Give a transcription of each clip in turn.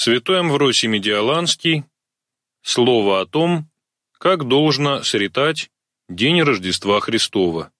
Святой Амвросий Медиаланский. Слово о том, как должно сретать день Рождества Христова.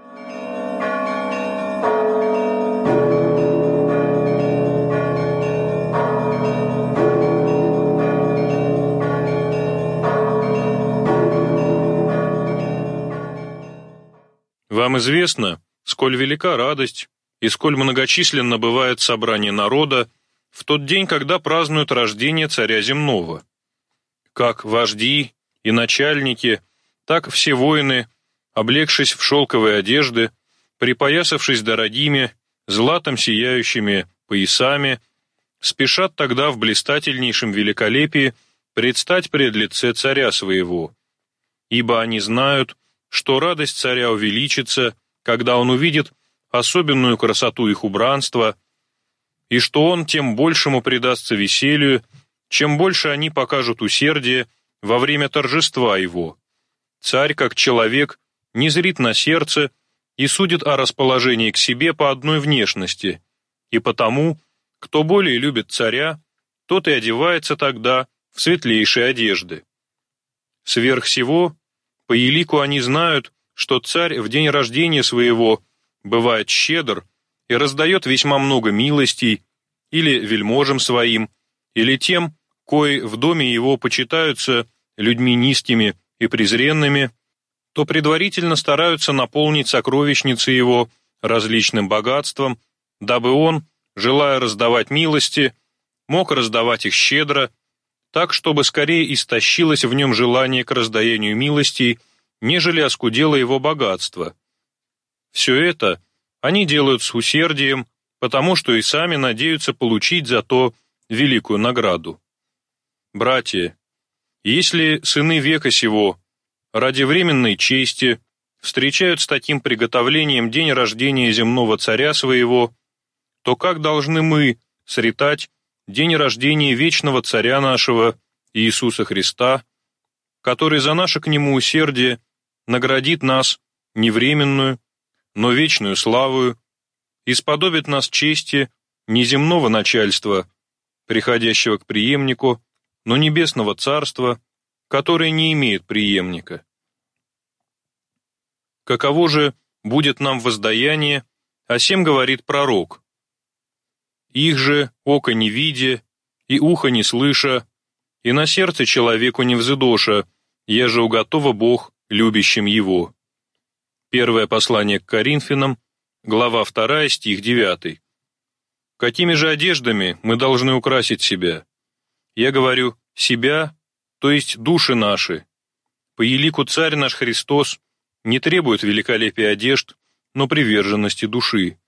Вам известно, сколь велика радость и сколь многочисленно бывает собрание народа в тот день, когда празднуют рождение Царя Земного. Как вожди и начальники, так все воины, облегшись в шелковые одежды, припоясавшись дорогими, златом сияющими поясами, спешат тогда в блистательнейшем великолепии предстать пред лице царя своего. Ибо они знают, что радость царя увеличится, когда он увидит особенную красоту их убранства, и что он тем большему предастся веселью, чем больше они покажут усердие во время торжества его. Царь, как человек, не зрит на сердце и судит о расположении к себе по одной внешности, и потому, кто более любит царя, тот и одевается тогда в светлейшие одежды. Сверх всего, по елику они знают, что царь в день рождения своего бывает щедр и раздает весьма много милостей или вельможам своим, или тем, кои в доме его почитаются людьми низкими и презренными, то предварительно стараются наполнить сокровищницы его различным богатством, дабы он, желая раздавать милости, мог раздавать их щедро, так, чтобы скорее истощилось в нем желание к раздаянию милостей, нежели оскудело его богатство. Все это они делают с усердием, потому что и сами надеются получить за то великую награду. Братья, если сыны века сего ради временной чести встречают с таким приготовлением день рождения земного царя своего, то как должны мы сретать день рождения вечного царя нашего Иисуса Христа, который за наше к нему усердие наградит нас не временную, но вечную славою, и сподобит нас чести не земного начальства, приходящего к преемнику, но небесного царства, которое не имеет преемника. Каково же будет нам воздаяние, о сем говорит пророк. Их же око не видя, и ухо не слыша, и на сердце человеку не взыдоша, еже уготова Бог любящим его. Первое послание к Коринфянам, глава 2, стих 9. Какими же одеждами мы должны украсить себя? Я говорю, себя, то есть души наши. По елику Царь наш Христос не требует великолепия одежд, но приверженности души.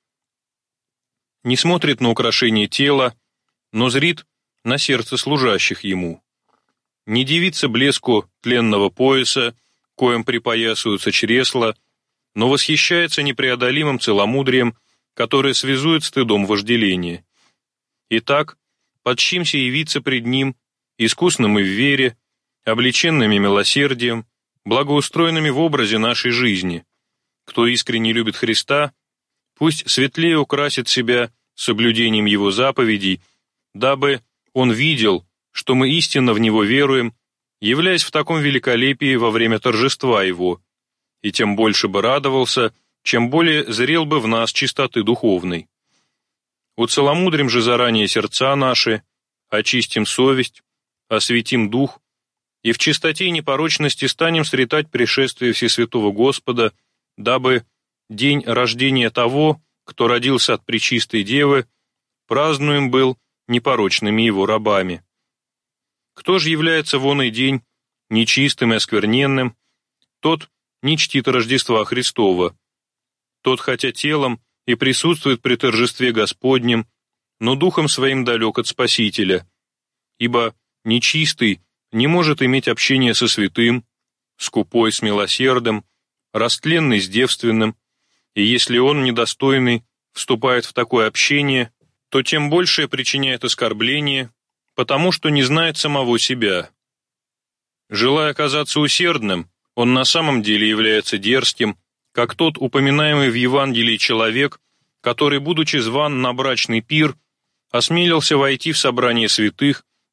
Не смотрит на украшение тела, но зрит на сердце служащих ему. Не дивится блеску тленного пояса, коим припоясываются чресла, но восхищается непреодолимым целомудрием, которое связует стыдом вожделения. Итак, подчимся явиться пред Ним, искусным и в вере, облеченными милосердием, благоустроенными в образе нашей жизни. Кто искренне любит Христа, пусть светлее украсит себя соблюдением Его заповедей, дабы он видел, что мы истинно в Него веруем, являясь в таком великолепии во время торжества Его, и тем больше бы радовался, чем более зрел бы в нас чистоты духовной. Уцеломудрим же заранее сердца наши, очистим совесть, осветим дух, и в чистоте и непорочности станем сретать пришествие Всесвятого Господа, дабы день рождения того, кто родился от пречистой Девы, празднуем был непорочными его рабами. Кто же является в оный день нечистым и оскверненным, тот не чтит Рождества Христова. Тот, хотя телом и присутствует при торжестве Господнем, но духом своим далек от Спасителя, ибо нечистый не может иметь общения со святым, скупой с милосердным, растленный с девственным, и если он, недостойный, вступает в такое общение, то тем большее причиняет оскорбление, потому что не знает самого себя. Желая казаться усердным, он на самом деле является дерзким, как тот упоминаемый в Евангелии человек, который, будучи зван на брачный пир, осмелился войти в собрание святых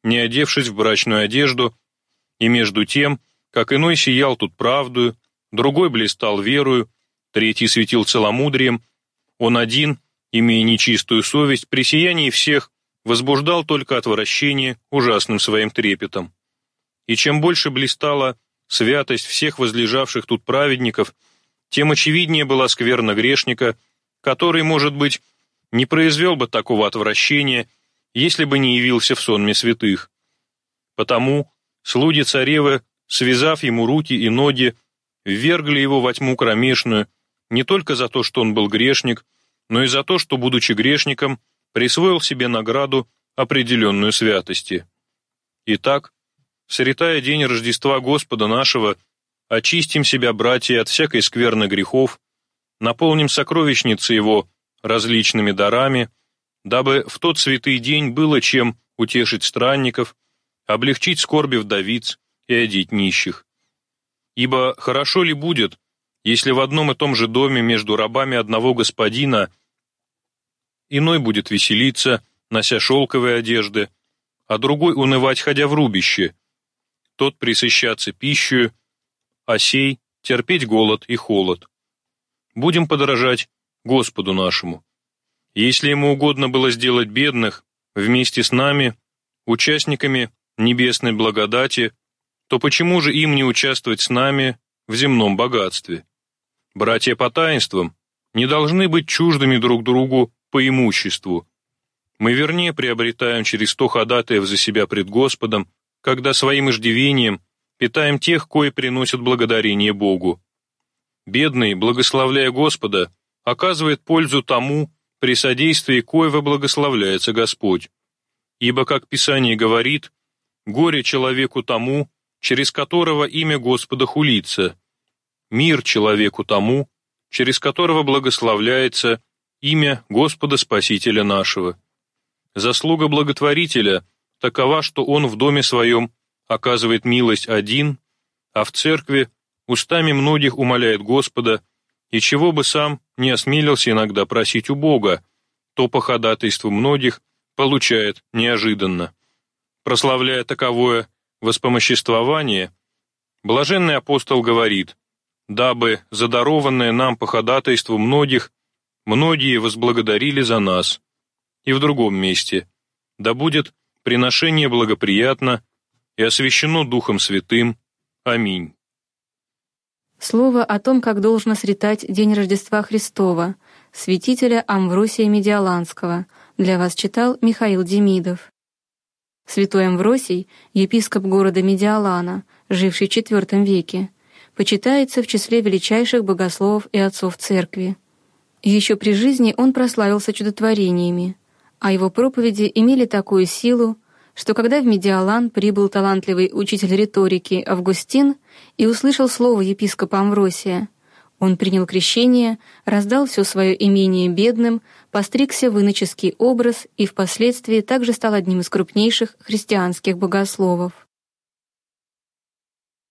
не одевшись в брачную одежду, и между тем, как иной сиял тут правдою, другой блистал верою, третий светил целомудрием, он один, имея нечистую совесть, при сиянии всех возбуждал только отвращение ужасным своим трепетом. И чем больше блистала святость всех возлежавших тут праведников, тем очевиднее была скверна грешника, который, может быть, не произвел бы такого отвращения, если бы не явился в сонме святых. Потому слуги царевы, связав ему руки и ноги, ввергли его во тьму кромешную, не только за то, что он был грешник, но и за то, что, будучи грешником, присвоил себе награду, определенную святости. Итак, сретая день Рождества Господа нашего, очистим себя, братья, от всякой скверны грехов, наполним сокровищницы Его различными дарами, дабы в тот святый день было чем утешить странников, облегчить скорби вдовиц и одеть нищих. Ибо хорошо ли будет, если в одном и том же доме между рабами одного господина иной будет веселиться, нося шелковые одежды, а другой унывать, ходя в рубище, тот пресыщаться пищей, а сей терпеть голод и холод. Будем подражать Господу нашему. Если ему угодно было сделать бедных вместе с нами, участниками небесной благодати, то почему же им не участвовать с нами в земном богатстве? Братья по таинствам не должны быть чуждыми друг другу по имуществу. Мы вернее приобретаем через то ходатаев за себя пред Господом, когда своим иждивением питаем тех, кои приносят благодарение Богу. Бедный, благословляя Господа, оказывает пользу тому, при содействии коего благословляется Господь. Ибо, как Писание говорит, горе человеку тому, через которого имя Господа хулится, мир человеку тому, через которого благословляется имя Господа Спасителя нашего. Заслуга благотворителя такова, что он в доме своем оказывает милость один, а в церкви устами многих умоляет Господа, и чего бы сам не осмелился иногда просить у Бога, то по ходатайству многих получает неожиданно. Прославляя таковое воспомоществование, блаженный апостол говорит, дабы задарованное нам по ходатайству многих, многие возблагодарили за нас. И в другом месте, да будет приношение благоприятно и освящено Духом Святым. Аминь. Слово о том, как должно сретать день Рождества Христова, святителя Амвросия Медиаланского, для вас читал Михаил Демидов. Святой Амвросий, епископ города Медиалана, живший в IV веке, почитается в числе величайших богословов и отцов церкви. Еще при жизни он прославился чудотворениями, а его проповеди имели такую силу, что когда в Медиалан прибыл талантливый учитель риторики Августин и услышал слово епископа Амвросия, он принял крещение, раздал все свое имение бедным, постригся в иноческий образ и впоследствии также стал одним из крупнейших христианских богословов.